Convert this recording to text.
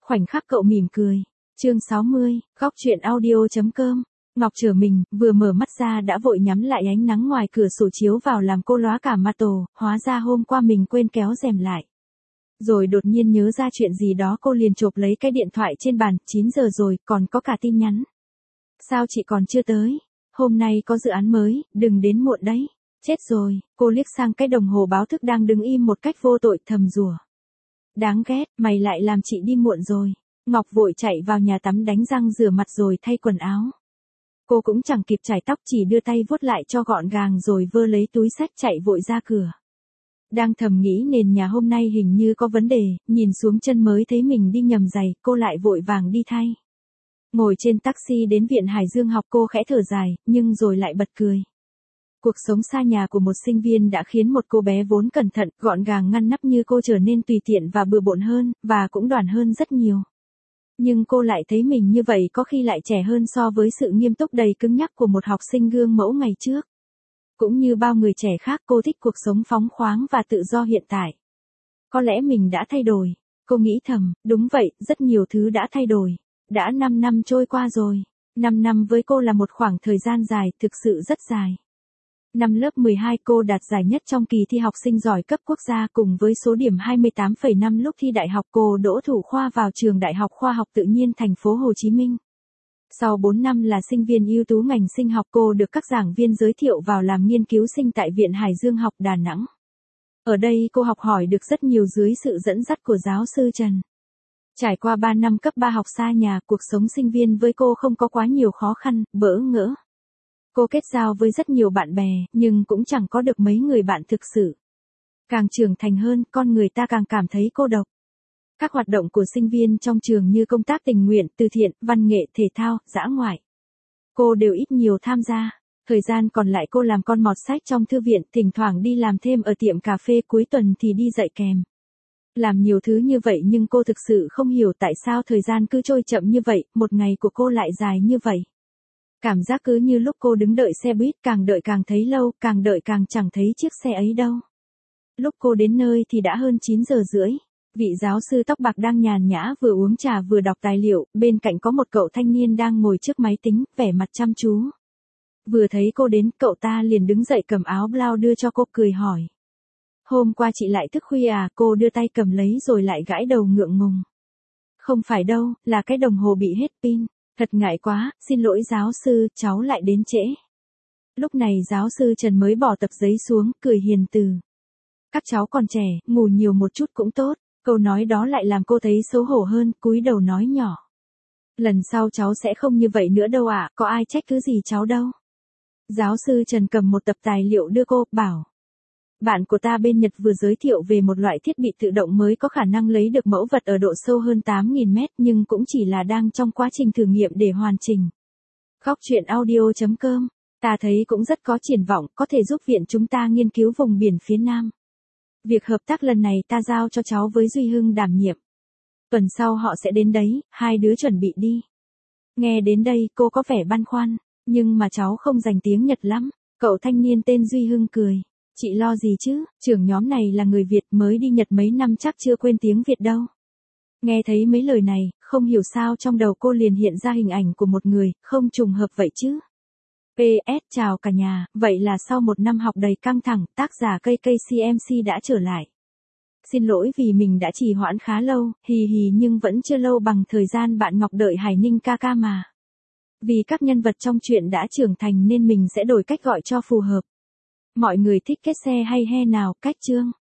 khoảnh khắc cậu mỉm cười. Chương 60, góc truyện audio.com. Ngọc trở mình, vừa mở mắt ra đã vội nhắm lại, ánh nắng ngoài cửa sổ chiếu vào làm cô lóa cả mặt tổ, hóa ra hôm qua mình quên kéo rèm lại. Rồi đột nhiên nhớ ra chuyện gì đó, cô liền chộp lấy cái điện thoại trên bàn. 9 giờ rồi, còn có cả tin nhắn. Sao chị còn chưa tới? Hôm nay có dự án mới, đừng đến muộn đấy. Chết rồi, cô liếc sang cái đồng hồ báo thức đang đứng im một cách vô tội, thầm rủa. Đáng ghét, mày lại làm chị đi muộn rồi. Ngọc vội chạy vào nhà tắm đánh răng rửa mặt rồi thay quần áo. Cô cũng chẳng kịp chải tóc, chỉ đưa tay vuốt lại cho gọn gàng rồi vơ lấy túi xách chạy vội ra cửa. Đang thầm nghĩ nền nhà hôm nay hình như có vấn đề, nhìn xuống chân mới thấy mình đi nhầm giày, cô lại vội vàng đi thay. Ngồi trên taxi đến viện Hải Dương học, cô khẽ thở dài, nhưng rồi lại bật cười. Cuộc sống xa nhà của một sinh viên đã khiến một cô bé vốn cẩn thận, gọn gàng ngăn nắp như cô trở nên tùy tiện và bừa bộn hơn, và cũng đoản hơn rất nhiều. Nhưng cô lại thấy mình như vậy có khi lại trẻ hơn so với sự nghiêm túc đầy cứng nhắc của một học sinh gương mẫu ngày trước. Cũng như bao người trẻ khác, cô thích cuộc sống phóng khoáng và tự do hiện tại. Có lẽ mình đã thay đổi. Cô nghĩ thầm, đúng vậy, rất nhiều thứ đã thay đổi. Đã 5 năm trôi qua rồi. 5 năm với cô là một khoảng thời gian dài, thực sự rất dài. Năm lớp 12 cô đạt giải nhất trong kỳ thi học sinh giỏi cấp quốc gia, cùng với số điểm 28,5 lúc thi đại học. Cô đỗ thủ khoa vào trường Đại học Khoa học Tự nhiên thành phố Hồ Chí Minh. Sau 4 năm là sinh viên ưu tú ngành sinh học, cô được các giảng viên giới thiệu vào làm nghiên cứu sinh tại Viện Hải Dương học Đà Nẵng. Ở đây cô học hỏi được rất nhiều dưới sự dẫn dắt của giáo sư Trần. Trải qua 3 năm cấp 3 học xa nhà, cuộc sống sinh viên với cô không có quá nhiều khó khăn, bỡ ngỡ. Cô kết giao với rất nhiều bạn bè, nhưng cũng chẳng có được mấy người bạn thực sự. Càng trưởng thành hơn, con người ta càng cảm thấy cô độc. Các hoạt động của sinh viên trong trường như công tác tình nguyện, từ thiện, văn nghệ, thể thao, dã ngoại, cô đều ít nhiều tham gia. Thời gian còn lại cô làm con mọt sách trong thư viện, thỉnh thoảng đi làm thêm ở tiệm cà phê, cuối tuần thì đi dạy kèm. Làm nhiều thứ như vậy nhưng cô thực sự không hiểu tại sao thời gian cứ trôi chậm như vậy, một ngày của cô lại dài như vậy. Cảm giác cứ như lúc cô đứng đợi xe buýt, càng đợi càng thấy lâu, càng đợi càng chẳng thấy chiếc xe ấy đâu. Lúc cô đến nơi thì đã hơn 9 giờ rưỡi. Vị giáo sư tóc bạc đang nhàn nhã vừa uống trà vừa đọc tài liệu, bên cạnh có một cậu thanh niên đang ngồi trước máy tính, vẻ mặt chăm chú. Vừa thấy cô đến, cậu ta liền đứng dậy cầm áo blau đưa cho cô, cười hỏi. Hôm qua chị lại thức khuya à? Cô đưa tay cầm lấy rồi lại gãi đầu ngượng ngùng. Không phải đâu, là cái đồng hồ bị hết pin. Thật ngại quá, xin lỗi giáo sư, cháu lại đến trễ. Lúc này giáo sư Trần mới bỏ tập giấy xuống, cười hiền từ. Các cháu còn trẻ, ngủ nhiều một chút cũng tốt. Câu nói đó lại làm cô thấy xấu hổ hơn, cúi đầu nói nhỏ. Lần sau cháu sẽ không như vậy nữa đâu ạ, có ai trách cứ gì cháu đâu. Giáo sư Trần cầm một tập tài liệu đưa cô, bảo. Bạn của ta bên Nhật vừa giới thiệu về một loại thiết bị tự động mới có khả năng lấy được mẫu vật ở độ sâu hơn 8.000 mét, nhưng cũng chỉ là đang trong quá trình thử nghiệm để hoàn chỉnh. Góc truyện audio.com. Ta thấy cũng rất có triển vọng, có thể giúp viện chúng ta nghiên cứu vùng biển phía Nam. Việc hợp tác lần này ta giao cho cháu với Duy Hưng đảm nhiệm. Tuần sau họ sẽ đến đấy, hai đứa chuẩn bị đi. Nghe đến đây cô có vẻ băn khoăn, nhưng mà cháu không dành tiếng Nhật lắm. Cậu thanh niên tên Duy Hưng cười. Chị lo gì chứ, trưởng nhóm này là người Việt, mới đi Nhật mấy năm chắc chưa quên tiếng Việt đâu. Nghe thấy mấy lời này, không hiểu sao trong đầu cô liền hiện ra hình ảnh của một người, không trùng hợp vậy chứ. PS, chào cả nhà, vậy là sau một năm học đầy căng thẳng, tác giả cây CMC đã trở lại. Xin lỗi vì mình đã trì hoãn khá lâu, hì hì, nhưng vẫn chưa lâu bằng thời gian bạn Ngọc đợi Hải Ninh ca ca mà. Vì các nhân vật trong truyện đã trưởng thành nên mình sẽ đổi cách gọi cho phù hợp. Mọi người thích kết xe hay he nào, cách chương?